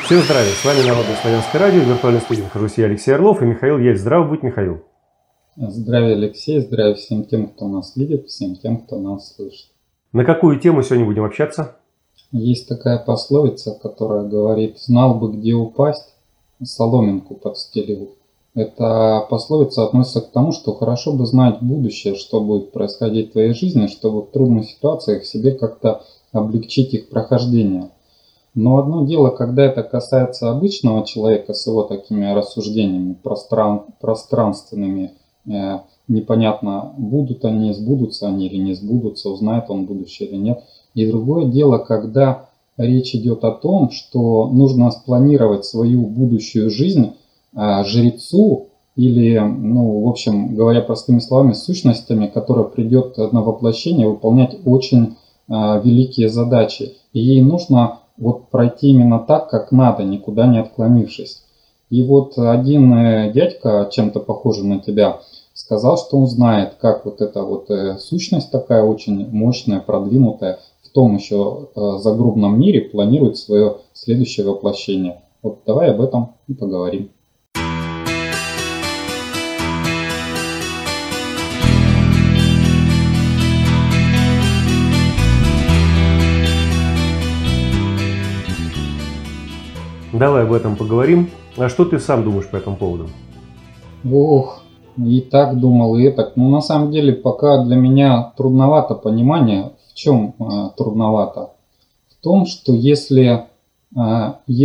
Всем здравия, с вами Народное славянское радио, в виртуальной студии нахожусь я, Алексей Орлов, и Михаил есть. Здравствуй, будь, Михаил. Здравия, Алексей, здравия всем тем, кто нас видит, всем тем, кто нас слышит. На какую тему сегодня будем общаться? Есть такая пословица, которая говорит: «Знал бы, где упасть, соломинку подстелил». Эта пословица относится к тому, что хорошо бы знать будущее, что будет происходить в твоей жизни, чтобы в трудных ситуациях себе как-то облегчить их прохождение. Но одно дело, когда это касается обычного человека с его такими рассуждениями пространственными, непонятно, будут они, сбудутся они или не сбудутся, узнает он будущее или нет. И другое дело, когда речь идет о том, что нужно спланировать свою будущую жизнь жрецу или, в общем, говоря простыми словами, сущностями, которая придет на воплощение выполнять очень великие задачи. И ей нужно пройти именно так, как надо, никуда не отклонившись. И один дядька, чем-то похожий на тебя, сказал, что он знает, как эта сущность такая очень мощная, продвинутая, в том еще загробном мире планирует свое следующее воплощение. Давай об этом и поговорим. Давай об этом поговорим. А что ты сам думаешь по этому поводу? И так думал, и так. Но на самом деле пока для меня трудновато понимание. В чем трудновато? В том, что если